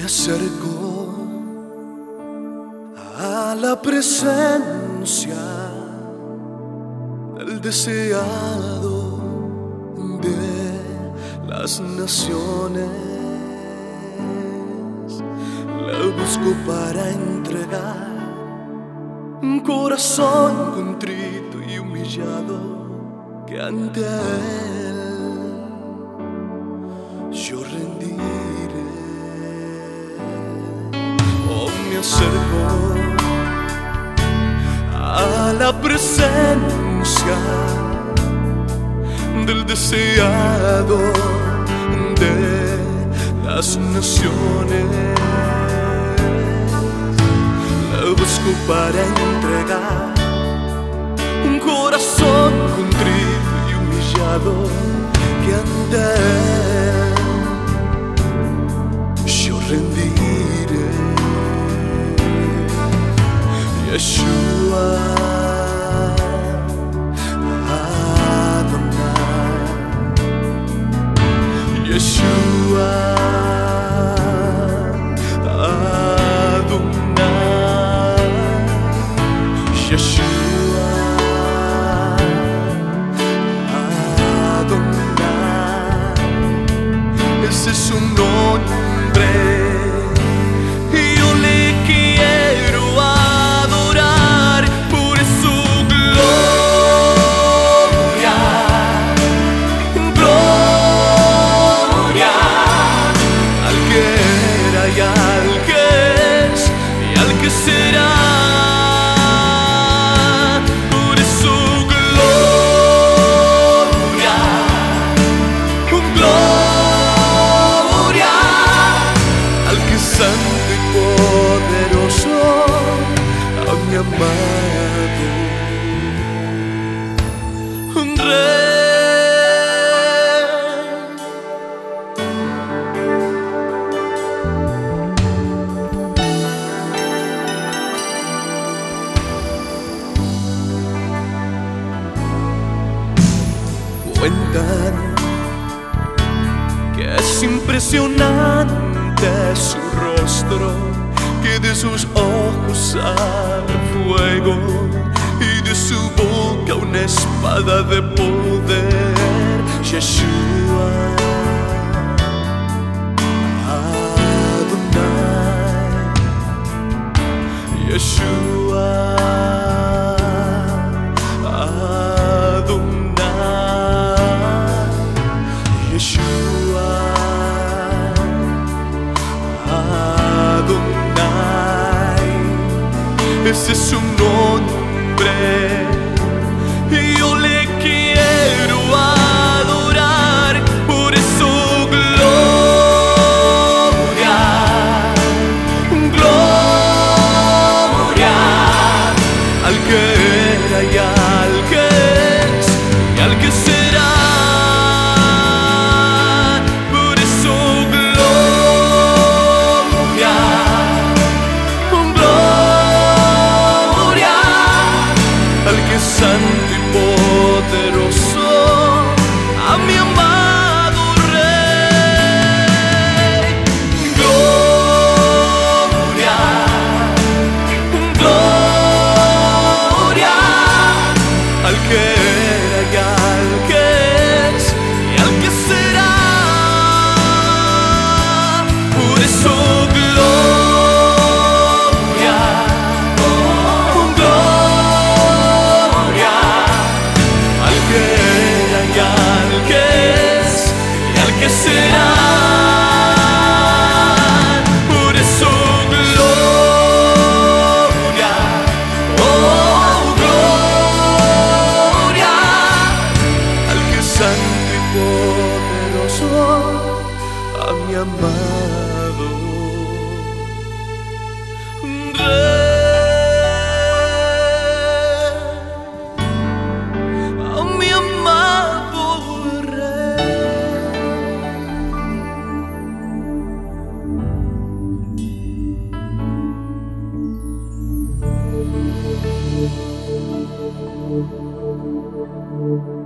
acerco a la presencia del deseado de las naciones. La busco para entregar un corazón contrito y humillado que ante Él yo rendiré. Oh, me acerco a la presencia del deseado de las naciones. La busco para entregar un corazón contrito y humillado que ante Él yo rendiré. Yeshua Adonai, Yeshua Adonai, Yeshua Adonai. Ese es su nombre. Santo y poderoso, a mi amado Rey. Cuentan que es impresionante su rostro, que de sus ojos sale fuego y de su boca una espada de poder. Yeshua Adonai, Yeshua Adonai, Yeshua Adonai. Ese es su nombre y yo le quiero adorar por su gloria, gloria al que era y al que es y al que será. Santo y poderoso, a mi amado Rey. Gloria, gloria al que era y al que es y al que será. Por eso santo y poderoso, a mi amado Rey, a mi amado Rey.